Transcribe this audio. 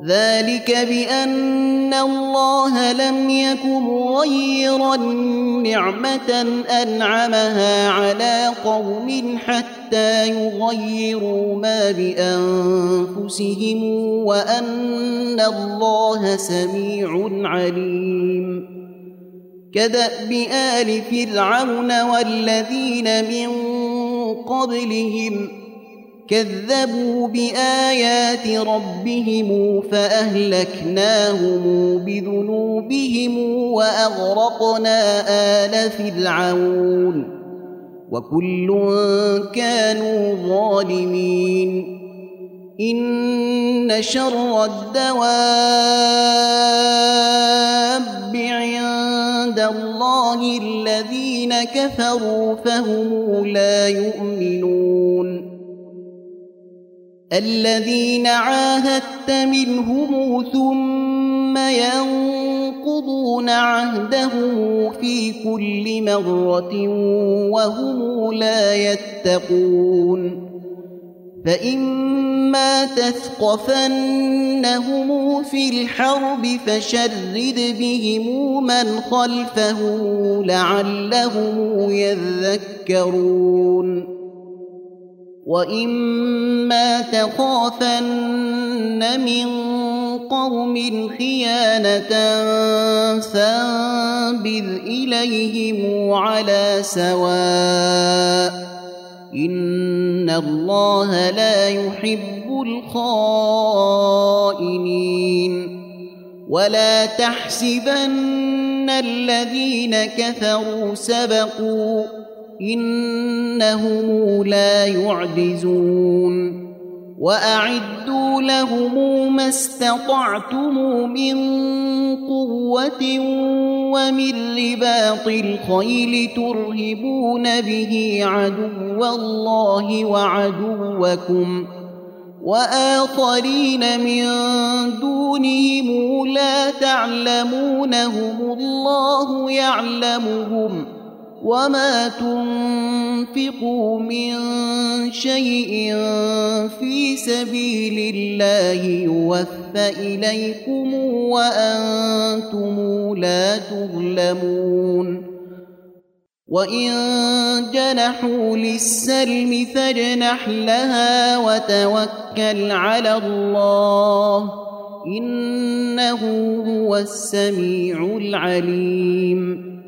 ذلك بأن الله لم يك مغيرا نعمة أنعمها على قوم حتى يغيروا ما بأنفسهم وأن الله سميع عليم كدأب آل فرعون والذين من قبلهم كذبوا بآيات ربهم فأهلكناهم بذنوبهم وأغرقنا آل فرعون وكل كانوا ظالمين إن شر الدواب عند الله الذين كفروا فهم لا يؤمنون الذين عاهدت منهم ثم ينقضون عهدهم في كل مرة وهم لا يتقون فإما تثقفنهم في الحرب فشرد بهم من خلفهم لعلهم يذكرون وإما تخافن من قوم خيانة فانبذ إليهم على سواء إن الله لا يحب الخائنين ولا تحسبن الذين كفروا سبقوا إنهم لا يعجزون وأعدوا لهم ما استطعتم من قوة ومن رباط الخيل ترهبون به عدو الله وعدوكم وآخرين من دونهم لا تعلمونهم الله يعلمهم وما تنفقوا من شيء في سبيل الله يوفى إليكم وأنتم لا تظلمون وإن جنحوا للسلم فاجنح لها وتوكل على الله إنه هو السميع العليم